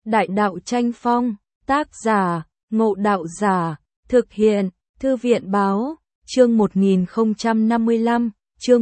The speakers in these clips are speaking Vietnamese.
Đại đạo tranh phong, tác giả, Ngộ Đạo Giả, thực hiện, Thư viện báo, chương 1055, chương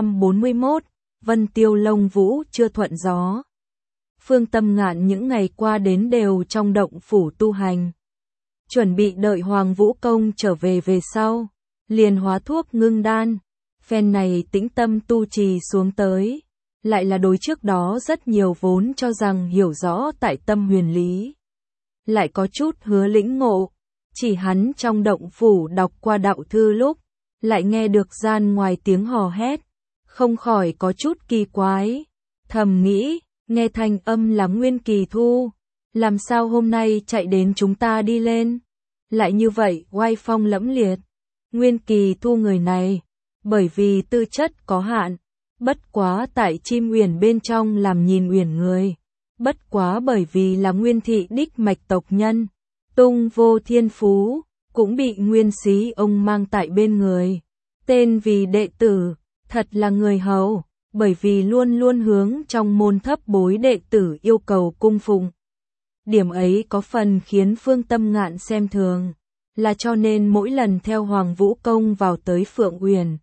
141, Vân Tiêu Lông Vũ chưa thuận gió. Phương Tâm Ngạn những ngày qua đến đều trong động phủ tu hành. Chuẩn bị đợi Hoàng Vũ Công trở về sau, liền hóa thuốc ngưng đan, phen này tĩnh tâm tu trì xuống tới. Lại là đối trước đó rất nhiều vốn cho rằng hiểu rõ tại tâm huyền lý. Lại có chút hứa lĩnh ngộ, chỉ hắn trong động phủ đọc qua đạo thư lúc, lại nghe được gian ngoài tiếng hò hét, không khỏi có chút kỳ quái, thầm nghĩ, nghe thanh âm là Nguyên Kỳ Thu, làm sao hôm nay chạy đến chúng ta đi lên, lại như vậy oai phong lẫm liệt. Nguyên Kỳ Thu người này, bởi vì tư chất có hạn, bất quá tại Chim Uyển bên trong làm nhìn uyển người, bất quá bởi vì là Nguyên thị đích mạch tộc nhân, tung vô thiên phú, cũng bị Nguyên Xí ông mang tại bên người, tên vì đệ tử, thật là người hầu, bởi vì luôn luôn hướng trong môn thấp bối đệ tử yêu cầu cung phụng. Điểm ấy có phần khiến Phương Tâm Ngạn xem thường, là cho nên mỗi lần theo Hoàng Vũ Công vào tới Phượng Uyển,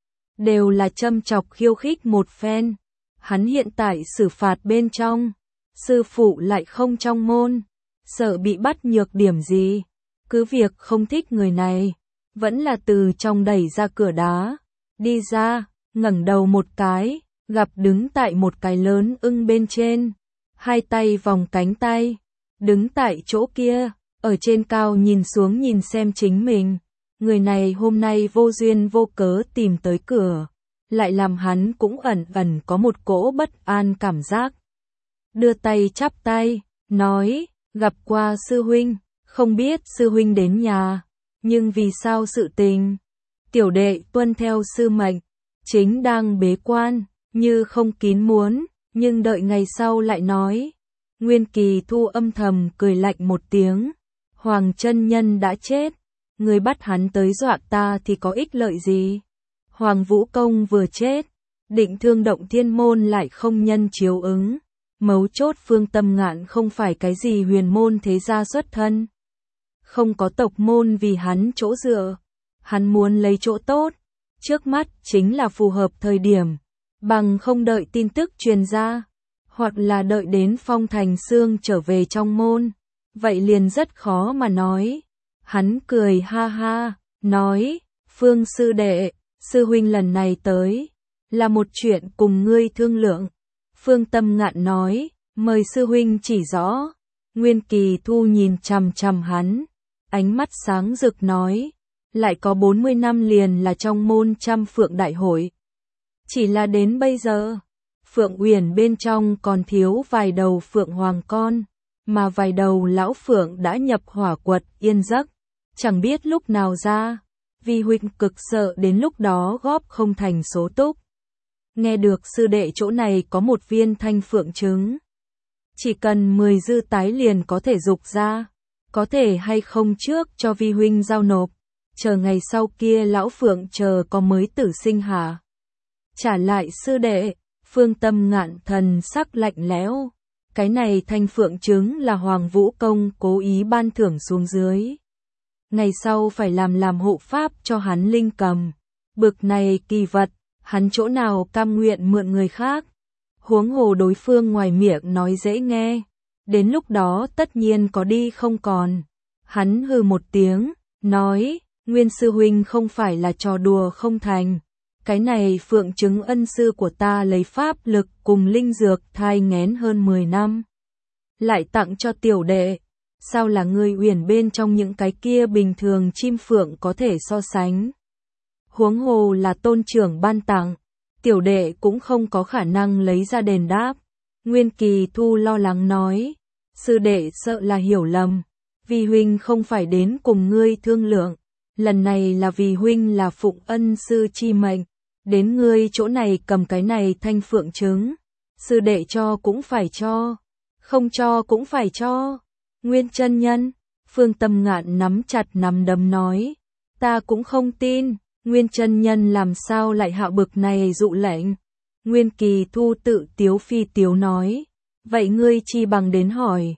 đều là châm chọc khiêu khích một phen. Hắn hiện tại xử phạt bên trong, sư phụ lại không trong môn, sợ bị bắt nhược điểm gì, cứ việc không thích người này, vẫn là từ trong đẩy ra cửa đá, đi ra, ngẩng đầu một cái, gặp đứng tại một cái lớn ưng bên trên, hai tay vòng cánh tay, đứng tại chỗ kia, ở trên cao nhìn xuống nhìn xem chính mình. Người này hôm nay vô duyên vô cớ tìm tới cửa, lại làm hắn cũng ẩn ẩn có một cỗ bất an cảm giác. Đưa tay chắp tay, nói, gặp qua sư huynh, không biết sư huynh đến nhà, nhưng vì sao sự tình? Tiểu đệ tuân theo sư mệnh, chính đang bế quan, như không kín muốn, nhưng đợi ngày sau lại nói. Nguyên Kỳ Thu âm thầm cười lạnh một tiếng, Hoàng chân nhân đã chết. Người bắt hắn tới dọa ta thì có ích lợi gì? Hoàng Vũ Công vừa chết, Định Thương Động Thiên môn lại không nhân chiếu ứng. Mấu chốt Phương Tâm Ngạn không phải cái gì huyền môn thế gia xuất thân. Không có tộc môn vì hắn chỗ dựa. Hắn muốn lấy chỗ tốt. Trước mắt chính là phù hợp thời điểm. Bằng không đợi tin tức truyền ra. Hoặc là đợi đến Phong Thành Sương trở về trong môn. Vậy liền rất khó mà nói. Hắn cười ha ha, nói, Phương sư đệ, sư huynh lần này tới, là một chuyện cùng ngươi thương lượng. Phương Tâm Ngạn nói, mời sư huynh chỉ rõ. Nguyên Kỳ Thu nhìn chằm chằm hắn, ánh mắt sáng rực nói, lại có 40 năm liền là trong môn trăm phượng đại hội. Chỉ là đến bây giờ, Phượng Uyển bên trong còn thiếu vài đầu phượng hoàng con, mà vài đầu lão phượng đã nhập hỏa quật yên giấc. Chẳng biết lúc nào ra, vì huynh cực sợ đến lúc đó góp không thành số túc. Nghe được sư đệ chỗ này có một viên thanh phượng trứng. Chỉ cần 10 dư tái liền có thể dục ra. Có thể hay không trước cho vi huynh giao nộp. Chờ ngày sau kia lão phượng chờ có mới tử sinh hả? Trả lại sư đệ, Phương Tâm Ngạn thần sắc lạnh lẽo. Cái này thanh phượng trứng là Hoàng Vũ Công cố ý ban thưởng xuống dưới. Ngày sau phải làm hộ pháp cho hắn linh cầm. Bực này kỳ vật, hắn chỗ nào cam nguyện mượn người khác. Huống hồ đối phương ngoài miệng nói dễ nghe. Đến lúc đó tất nhiên có đi không còn. Hắn hừ một tiếng, nói, Nguyên sư huynh không phải là trò đùa không thành. Cái này phượng chứng ân sư của ta lấy pháp lực cùng linh dược thai nghén hơn 10 năm. Lại tặng cho tiểu đệ. Sao là người Uyển bên trong những cái kia bình thường chim phượng có thể so sánh. Huống hồ là tôn trưởng ban tặng, tiểu đệ cũng không có khả năng lấy ra đền đáp. Nguyên Kỳ Thu lo lắng nói, sư đệ sợ là hiểu lầm, vì huynh không phải đến cùng ngươi thương lượng, lần này là vì huynh là phụng ân sư chi mệnh, đến ngươi chỗ này cầm cái này thanh phượng trứng, sư đệ cho cũng phải cho, không cho cũng phải cho. Nguyên chân nhân, Phương Tâm Ngạn nắm chặt nắm đấm nói, ta cũng không tin, Nguyên chân nhân làm sao lại hạ bực này dụ lệnh. Nguyên Kỳ Thu tự tiếu phi tiếu nói, vậy ngươi chi bằng đến hỏi,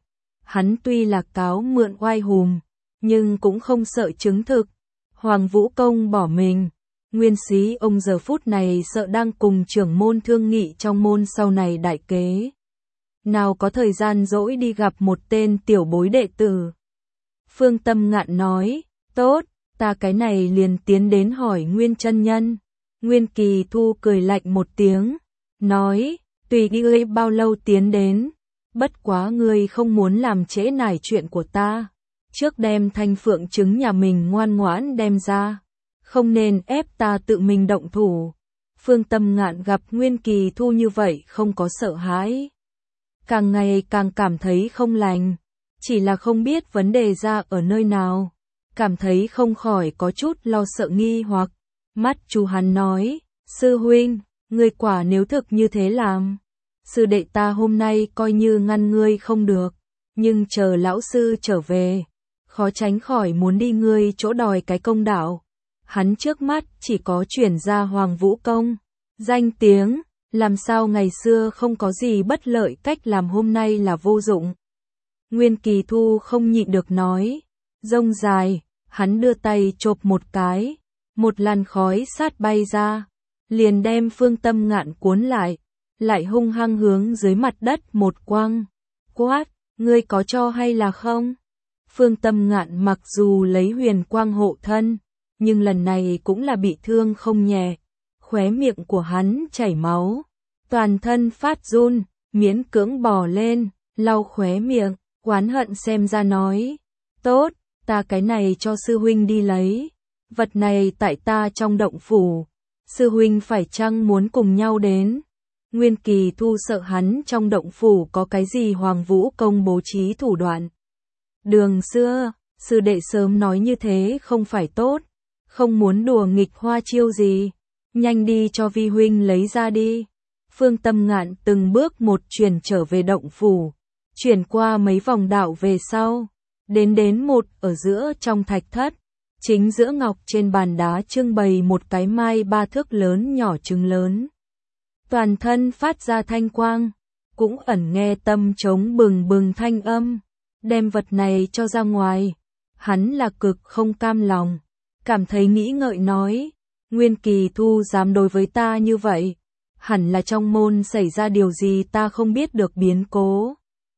Hắn tuy là cáo mượn oai hùm, nhưng cũng không sợ chứng thực. Hoàng Vũ Công bỏ mình. Nguyên Xí ông giờ phút này sợ đang cùng trưởng môn thương nghị trong môn sau này đại kế. Nào có thời gian rỗi đi gặp một tên tiểu bối đệ tử. Phương Tâm Ngạn nói, tốt, ta cái này liền tiến đến hỏi Nguyên chân nhân. Nguyên Kỳ Thu cười lạnh một tiếng, nói, tùy ngươi bao lâu tiến đến, bất quá ngươi không muốn làm trễ nải chuyện của ta. Trước đem thanh phượng trứng nhà mình ngoan ngoãn đem ra, không nên ép ta tự mình động thủ. Phương Tâm Ngạn gặp Nguyên Kỳ Thu như vậy không có sợ hãi, càng ngày càng cảm thấy không lành, chỉ là không biết vấn đề ra ở nơi nào, cảm thấy không khỏi có chút lo sợ nghi hoặc. Mắt chú hắn nói, sư huynh, ngươi quả nếu thực như thế làm, sư đệ ta hôm nay coi như ngăn ngươi không được, nhưng chờ lão sư trở về, khó tránh khỏi muốn đi ngươi chỗ đòi cái công đạo. Hắn trước mắt chỉ có chuyển ra Hoàng Vũ Công, danh tiếng, làm sao ngày xưa không có gì bất lợi cách làm hôm nay là vô dụng. Nguyên Kỳ Thu không nhịn được nói, rông dài, hắn đưa tay chộp một cái, một làn khói sát bay ra, liền đem Phương Tâm Ngạn cuốn lại hung hăng hướng dưới mặt đất một quăng, quát, ngươi có cho hay là không? Phương Tâm Ngạn mặc dù lấy huyền quang hộ thân, nhưng lần này cũng là bị thương không nhẹ, khóe miệng của hắn chảy máu, toàn thân phát run, miễn cưỡng bò lên, lau khóe miệng, oán hận xem ra nói, tốt, ta cái này cho sư huynh đi lấy, vật này tại ta trong động phủ, sư huynh phải chăng muốn cùng nhau đến? Nguyên Kỳ Thu sợ hắn trong động phủ có cái gì Hoàng Vũ Công bố trí thủ đoạn. Đường xưa, sư đệ sớm nói như thế không phải tốt, không muốn đùa nghịch hoa chiêu gì, nhanh đi cho vi huynh lấy ra đi. Phương Tâm Ngạn từng bước một chuyển trở về động phủ, chuyển qua mấy vòng đạo về sau, đến một ở giữa trong thạch thất, chính giữa ngọc trên bàn đá trưng bày một cái mai 3 thước lớn nhỏ trứng lớn. Toàn thân phát ra thanh quang, cũng ẩn nghe tâm trống bừng bừng thanh âm, đem vật này cho ra ngoài. Hắn là cực không cam lòng, cảm thấy nghĩ ngợi nói, Nguyên Kỳ Thu dám đối với ta như vậy, hẳn là trong môn xảy ra điều gì ta không biết được biến cố.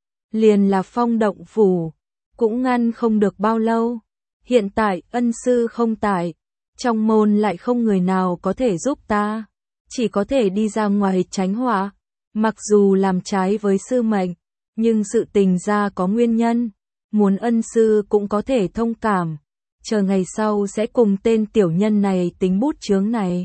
Liền là Phong động phủ, cũng ngăn không được bao lâu, hiện tại ân sư không tại, trong môn lại không người nào có thể giúp ta, chỉ có thể đi ra ngoài tránh họa. Mặc dù làm trái với sư mệnh, nhưng sự tình ra có nguyên nhân, muốn ân sư cũng có thể thông cảm, chờ ngày sau sẽ cùng tên tiểu nhân này tính bút chướng này.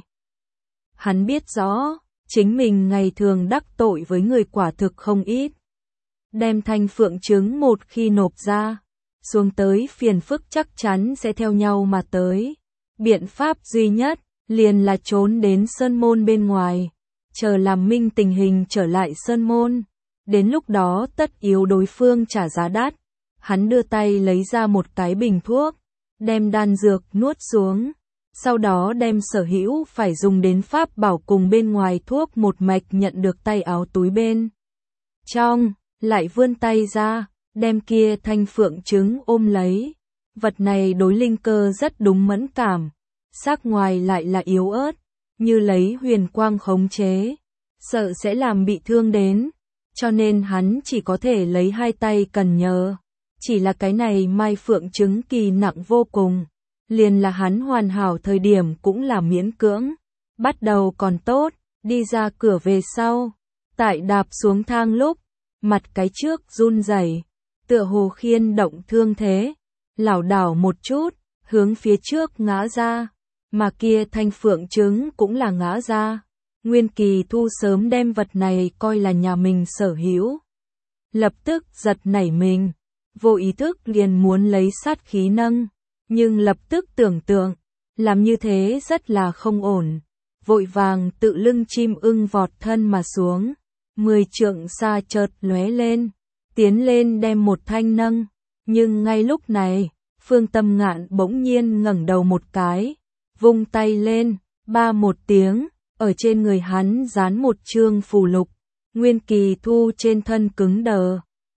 Hắn biết rõ, chính mình ngày thường đắc tội với người quả thực không ít. Đem thanh phượng trứng một khi nộp ra, xuống tới phiền phức chắc chắn sẽ theo nhau mà tới. Biện pháp duy nhất, liền là trốn đến sơn môn bên ngoài, chờ làm minh tình hình trở lại sơn môn. Đến lúc đó tất yếu đối phương trả giá đắt. Hắn đưa tay lấy ra một cái bình thuốc, đem đan dược nuốt xuống, sau đó đem sở hữu phải dùng đến pháp bảo cùng bên ngoài thuốc một mạch nhận được tay áo túi bên trong, lại vươn tay ra, đem kia thanh phượng trứng ôm lấy. Vật này đối linh cơ rất đúng mẫn cảm, sắc ngoài lại là yếu ớt, như lấy huyền quang khống chế, sợ sẽ làm bị thương đến, cho nên hắn chỉ có thể lấy hai tay cần nhờ. Chỉ là cái này mai phượng trứng kỳ nặng vô cùng, liền là hắn hoàn hảo thời điểm cũng là miễn cưỡng. Bắt đầu còn tốt, đi ra cửa về sau, tại đạp xuống thang lúc, mặt cái trước run rẩy, tựa hồ khiên động thương thế, lảo đảo một chút, hướng phía trước ngã ra, mà kia thanh phượng trứng cũng là ngã ra. Nguyên Kỳ Thu sớm đem vật này coi là nhà mình sở hữu, lập tức giật nảy mình, vô ý thức liền muốn lấy sát khí nâng, nhưng lập tức tưởng tượng, làm như thế rất là không ổn, vội vàng tự lưng chim ưng vọt thân mà xuống, 10 trượng xa chợt lóe lên, tiến lên đem một thanh nâng, nhưng ngay lúc này, Phương Tâm Ngạn bỗng nhiên ngẩng đầu một cái, vung tay lên, ba một tiếng, ở trên người hắn dán một chương phù lục. Nguyên Kỳ Thu trên thân cứng đờ,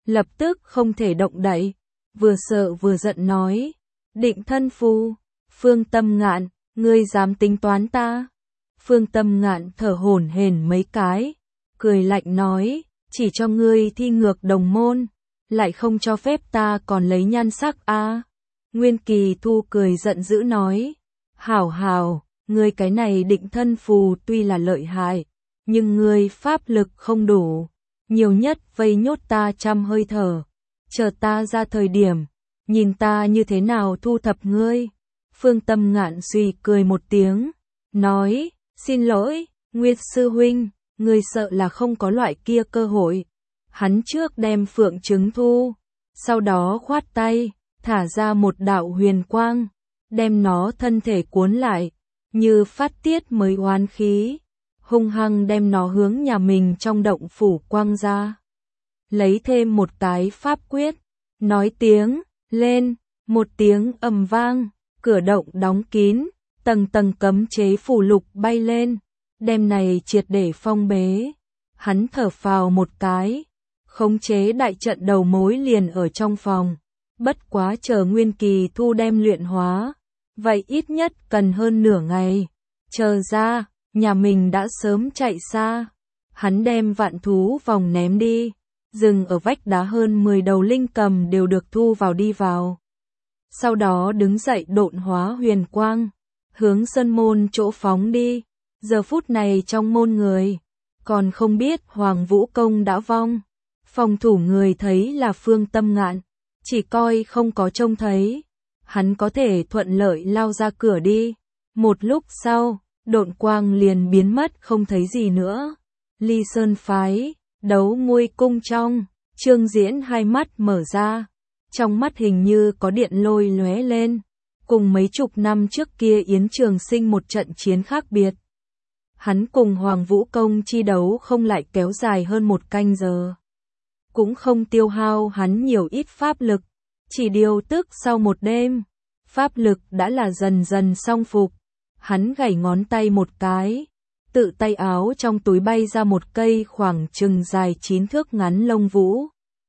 lập tức không thể động đậy, vừa sợ vừa giận nói, Định thân phu, Phương Tâm Ngạn, ngươi dám tính toán ta? Phương Tâm Ngạn thở hổn hển mấy cái, cười lạnh nói, chỉ cho ngươi thi ngược đồng môn, lại không cho phép ta còn lấy nhan sắc a. Nguyên Kỳ Thu cười giận dữ nói, hảo hảo, ngươi cái này định thân phù tuy là lợi hại, nhưng ngươi pháp lực không đủ, nhiều nhất vây nhốt ta 100 hơi thở, chờ ta ra thời điểm, nhìn ta như thế nào thu thập ngươi. Phương Tâm Ngạn suy cười một tiếng, nói, xin lỗi, Nguyệt sư huynh, ngươi sợ là không có loại kia cơ hội. Hắn trước đem phượng trứng thu, sau đó khoát tay, thả ra một đạo huyền quang, đem nó thân thể cuốn lại, như phát tiết mới oán khí, hung hăng đem nó hướng nhà mình trong động phủ quang ra. Lấy thêm một cái pháp quyết, nói tiếng, lên, một tiếng ầm vang, cửa động đóng kín, tầng tầng cấm chế phù lục bay lên, đem này triệt để phong bế. Hắn thở phào một cái, khống chế đại trận đầu mối liền ở trong phòng, bất quá chờ Nguyên Kỳ Thu đem luyện hóa, vậy ít nhất cần hơn nửa ngày, chờ ra, nhà mình đã sớm chạy xa. Hắn đem vạn thú vòng ném đi, dừng ở vách đá hơn 10 đầu linh cầm đều được thu vào đi vào. Sau đó đứng dậy độn hóa huyền quang, hướng sơn môn chỗ phóng đi. Giờ phút này trong môn người, còn không biết Hoàng Vũ Công đã vong. Phòng thủ người thấy là Phương Tâm Ngạn, chỉ coi không có trông thấy. Hắn có thể thuận lợi lao ra cửa đi. Một lúc sau, độn quang liền biến mất không thấy gì nữa. Ly Sơn phái, Đấu Ngôi cung trong, Trương Diễn hai mắt mở ra. Trong mắt hình như có điện lôi lóe lên, cùng mấy chục năm trước kia Yến Trường Sinh một trận chiến khác biệt. Hắn cùng Hoàng Vũ Công chi đấu không lại kéo dài hơn 1 canh giờ. Cũng không tiêu hao hắn nhiều ít pháp lực, chỉ điều tức sau một đêm, pháp lực đã là dần dần song phục. Hắn gảy ngón tay một cái, tự tay áo trong túi bay ra một cây khoảng chừng dài 9 thước ngắn lông vũ.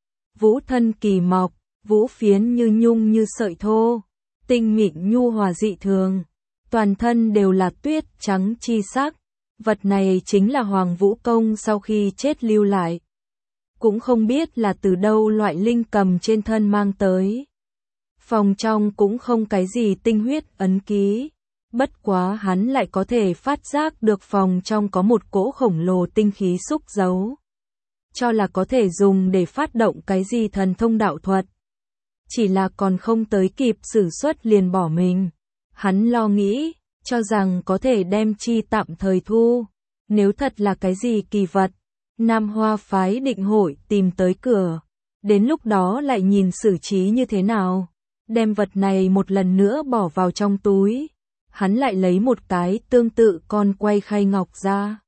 Vũ thân kỳ mọc, vũ phiến như nhung như sợi thô, tinh mịn nhu hòa dị thường, toàn thân đều là tuyết trắng chi sắc. Vật này chính là Hoàng Vũ Công sau khi chết lưu lại. Cũng không biết là từ đâu loại linh cầm trên thân mang tới. Phòng trong cũng không cái gì tinh huyết ấn ký. Bất quá hắn lại có thể phát giác được phòng trong có một cỗ khổng lồ tinh khí xúc giấu. Cho là có thể dùng để phát động cái gì thần thông đạo thuật. Chỉ là còn không tới kịp sử xuất liền bỏ mình. Hắn lo nghĩ, cho rằng có thể đem chi tạm thời thu. Nếu thật là cái gì kỳ vật, Nam Hoa phái định hội tìm tới cửa. Đến lúc đó lại nhìn xử trí như thế nào. Đem vật này một lần nữa bỏ vào trong túi. Hắn lại lấy một cái tương tự con quay khay ngọc ra.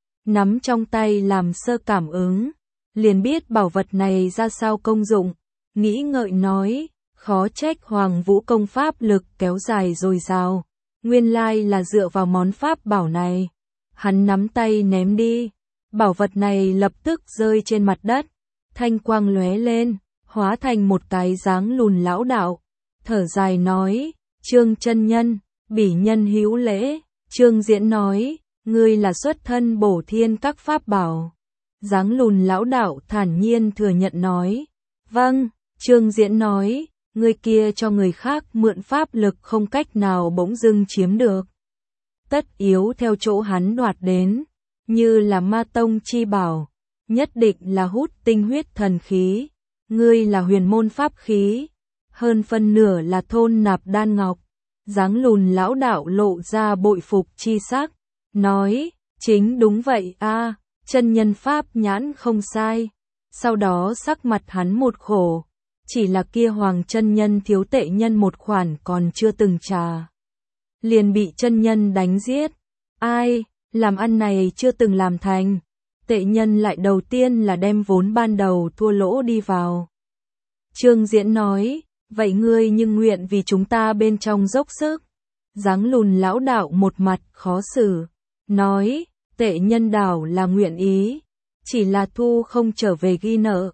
Nắm trong tay làm sơ cảm ứng. Liền biết bảo vật này ra sao công dụng. Nghĩ ngợi nói, khó trách Hoàng Vũ Công pháp lực kéo dài dồi dào. Nguyên lai là dựa vào món pháp bảo này. Hắn nắm tay ném đi. Bảo vật này lập tức rơi trên mặt đất. Thanh quang lóe lên, hóa thành một cái dáng lùn lão đạo. Thở dài nói, Trương chân nhân, bỉ nhân hữu lễ. Trương Diễn nói, ngươi là xuất thân bổ thiên các pháp bảo. Dáng lùn lão đạo thản nhiên thừa nhận nói, vâng. Trương Diễn nói, người kia cho người khác mượn pháp lực không cách nào bỗng dưng chiếm được. Tất yếu theo chỗ hắn đoạt đến, như là ma tông chi bảo, nhất định là hút tinh huyết thần khí. Ngươi là huyền môn pháp khí, hơn phân nửa là thôn nạp đan ngọc. Dáng lùn lão đạo lộ ra bội phục chi sắc, nói, chính đúng vậy a, chân nhân pháp nhãn không sai. Sau đó sắc mặt hắn một khổ. Chỉ là kia Hoàng chân nhân thiếu tệ nhân một khoản còn chưa từng trả. Liền bị chân nhân đánh giết. Ai, làm ăn này chưa từng làm thành. Tệ nhân lại đầu tiên là đem vốn ban đầu thua lỗ đi vào. Trương Diễn nói, vậy ngươi nhưng nguyện vì chúng ta bên trong dốc sức. Dáng lùn lão đạo một mặt khó xử. Nói, tệ nhân đảo là nguyện ý. Chỉ là thu không trở về ghi nợ.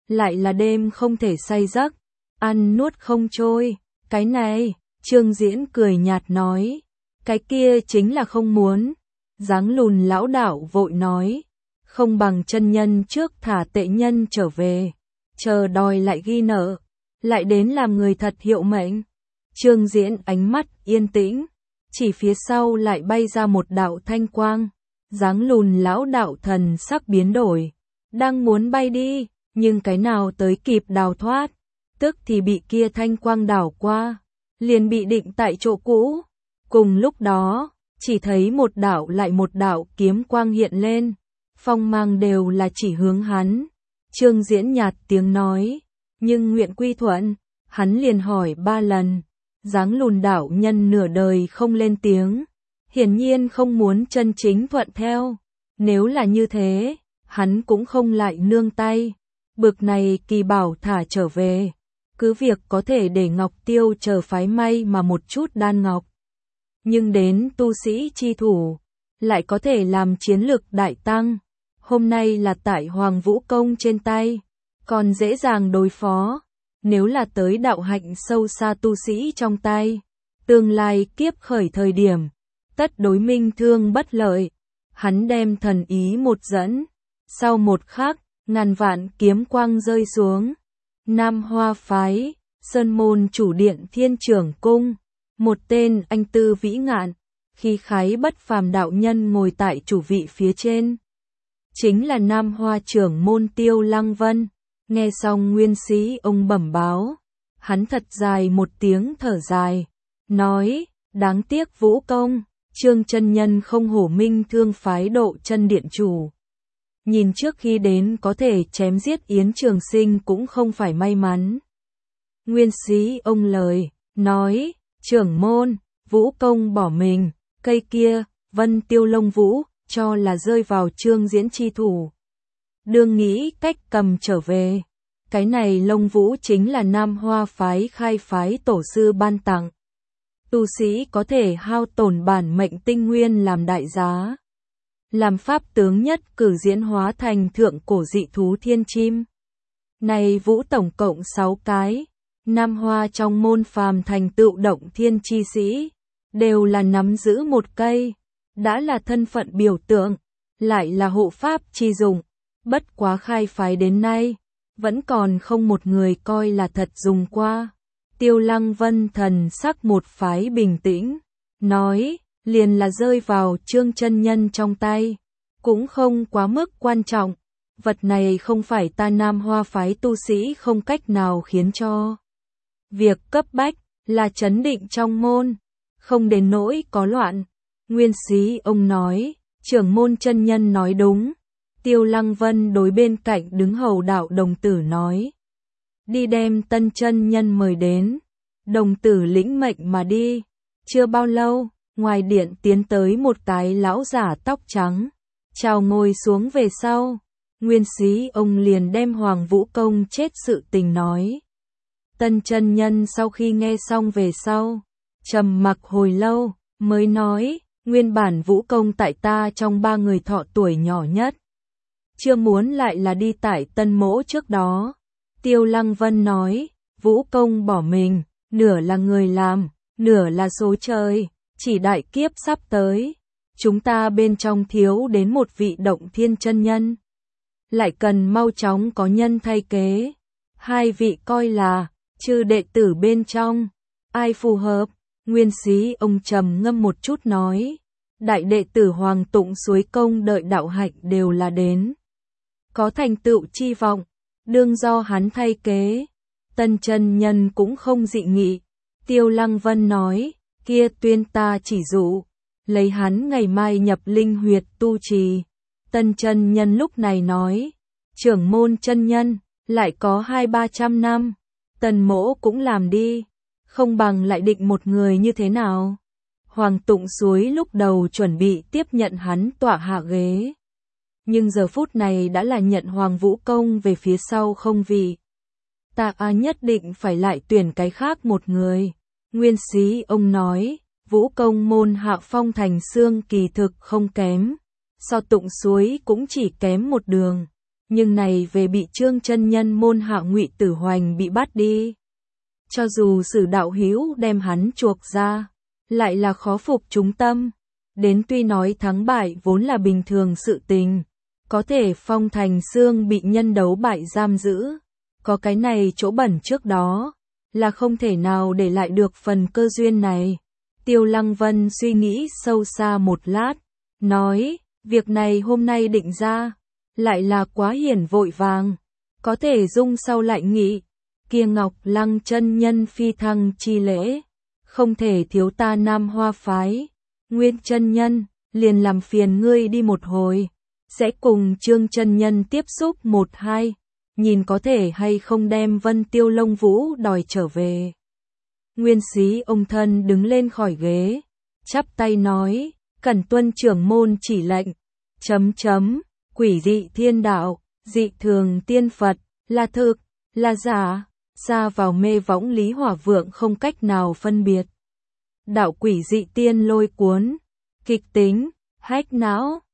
lại là đêm không thể say giấc, ăn nuốt không trôi. Cái này, Trương Diễn cười nhạt nói, cái kia chính là không muốn. Dáng lùn lão đạo vội nói, không bằng chân nhân trước thả tệ nhân trở về, chờ đòi lại ghi nợ, lại đến làm người thật hiệu mệnh. Trương Diễn ánh mắt yên tĩnh, chỉ phía sau lại bay ra một đạo thanh quang. Dáng lùn lão đạo thần sắc biến đổi, đang muốn bay đi, nhưng cái nào tới kịp đào thoát, tức thì bị kia thanh quang đảo qua, liền bị định tại chỗ cũ. Cùng lúc đó, chỉ thấy một đạo lại một đạo kiếm quang hiện lên, phong mang đều là chỉ hướng hắn. Trương Diễn nhạt tiếng nói, nhưng nguyện quy thuận. Hắn liền hỏi 3 lần. Dáng lùn đạo nhân nửa đời không lên tiếng, hiển nhiên không muốn chân chính thuận theo. Nếu là như thế, hắn cũng không lại nương tay. Bực này kỳ bảo thả trở về, cứ việc có thể để Ngọc Tiêu chờ phái may mà một chút đan ngọc, nhưng đến tu sĩ chi thủ, lại có thể làm chiến lực đại tăng. Hôm nay là tại Hoàng Vũ Công trên tay, còn dễ dàng đối phó. Nếu là tới đạo hạnh sâu xa tu sĩ trong tay, tương lai kiếp khởi thời điểm, tất đối minh thương bất lợi. Hắn đem thần ý một dẫn, sau một khắc, ngàn vạn kiếm quang rơi xuống. Nam Hoa phái, Sơn môn chủ điện Thiên Trưởng cung, một tên anh tư vĩ ngạn, khí khái bất phàm đạo nhân ngồi tại chủ vị phía trên. Chính là Nam Hoa trưởng môn Tiêu Lăng Vân. Nghe xong Nguyên Sĩ ông bẩm báo, hắn thật dài một tiếng thở dài, nói, đáng tiếc Vũ Công, Trương chân nhân không hổ minh thương phái Độ Chân điện chủ. Nhìn trước khi đến có thể chém giết Yến Trường Sinh cũng không phải may mắn. Nguyên Sĩ ông lời, nói, trưởng môn, Vũ Công bỏ mình, cây kia, Vân Tiêu Lông Vũ, cho là rơi vào Trương Diễn chi thủ. Đương nghĩ cách cầm trở về. Cái này Lông Vũ chính là Nam Hoa phái khai phái tổ sư ban tặng. Tu sĩ có thể hao tổn bản mệnh tinh nguyên làm đại giá, làm pháp tướng nhất cử diễn hóa thành thượng cổ dị thú thiên chim. Này Vũ tổng cộng 6 cái, Nam Hoa trong môn phàm thành tựu động thiên chi sĩ, đều là nắm giữ một cây, đã là thân phận biểu tượng, lại là hộ pháp chi dụng. Bất quá khai phái đến nay, vẫn còn không một người coi là thật dùng qua. Tiêu Lăng Vân thần sắc một phái bình tĩnh, nói, liền là rơi vào Trương chân nhân trong tay, cũng không quá mức quan trọng. Vật này không phải ta Nam Hoa phái tu sĩ không cách nào khiến cho. Việc cấp bách là trấn định trong môn, không đến nỗi có loạn. Nguyên Sĩ ông nói, trưởng môn chân nhân nói đúng. Tiêu Lăng Vân đối bên cạnh đứng hầu đạo đồng tử nói, đi đem Tân chân nhân mời đến. Đồng tử lĩnh mệnh mà đi. Chưa bao lâu, ngoài điện tiến tới một cái lão giả tóc trắng, chào ngồi xuống về sau. Nguyên Sĩ ông liền đem Hoàng Vũ Công chết sự tình nói. Tân chân nhân sau khi nghe xong về sau, trầm mặc hồi lâu, mới nói, nguyên bản Vũ Công tại ta trong 3 người thọ tuổi nhỏ nhất, chưa muốn lại là đi tại Tân mỗ trước đó. Tiêu Lăng Vân nói, Vũ Công bỏ mình, nửa là người làm, nửa là số trời, chỉ đại kiếp sắp tới. Chúng ta bên trong thiếu đến một vị động thiên chân nhân, lại cần mau chóng có nhân thay kế. 2 vị coi là, chư đệ tử bên trong, ai phù hợp? Nguyên Sĩ ông trầm ngâm một chút nói, đại đệ tử Hoàng Tụng Suối Công đợi đạo hạnh đều là đến, có thành tựu chi vọng, đương do hắn thay kế. Tân chân nhân cũng không dị nghị. Tiêu Lăng Vân nói, kia tuyên ta chỉ dụ, lấy hắn ngày mai nhập linh huyệt tu trì. Tân chân nhân lúc này nói, trưởng môn chân nhân, lại có 200-300 năm, Tần mỗ cũng làm đi, không bằng lại định một người như thế nào. Hoàng Tụng Suối lúc đầu chuẩn bị tiếp nhận hắn tọa hạ ghế, nhưng giờ phút này đã là nhận Hoàng Vũ Công về phía sau không vị. Ta nhất định phải lại tuyển cái khác một người. Nguyên Sĩ ông nói, Vũ Công môn hạ phong thành xương kỳ thực không kém, so Tụng Suối cũng chỉ kém một đường. nhưng này về bị Trương chân nhân môn hạ Ngụy Tử Hoành bị bắt đi. Cho dù Sử đạo hữu đem hắn chuộc ra, lại là khó phục chúng tâm. Đến tuy nói thắng bại vốn là bình thường sự tình, có thể Phong Thành Xương bị nhân đấu bại giam giữ, có cái này chỗ bẩn trước đó, là không thể nào để lại được phần cơ duyên này. Tiêu Lăng Vân suy nghĩ sâu xa một lát, nói, việc này hôm nay định ra, lại là quá hiển vội vàng, có thể dung sau lại nghị, kia Ngọc Lăng chân nhân phi thăng chi lễ, không thể thiếu ta Nam Hoa phái. Nguyên chân nhân, liền làm phiền ngươi đi một hồi, sẽ cùng Trương chân nhân tiếp xúc một hai, nhìn có thể hay không đem Vân Tiêu Lông Vũ đòi trở về. Nguyên Xí ông thân đứng lên khỏi ghế, chắp tay nói, cẩn tuân trưởng môn chỉ lệnh, quỷ dị thiên đạo, dị thường tiên Phật, là thực, là giả, xa vào mê võng Lý Hỏa Vượng không cách nào phân biệt. Đạo quỷ dị tiên lôi cuốn, kịch tính, hách não,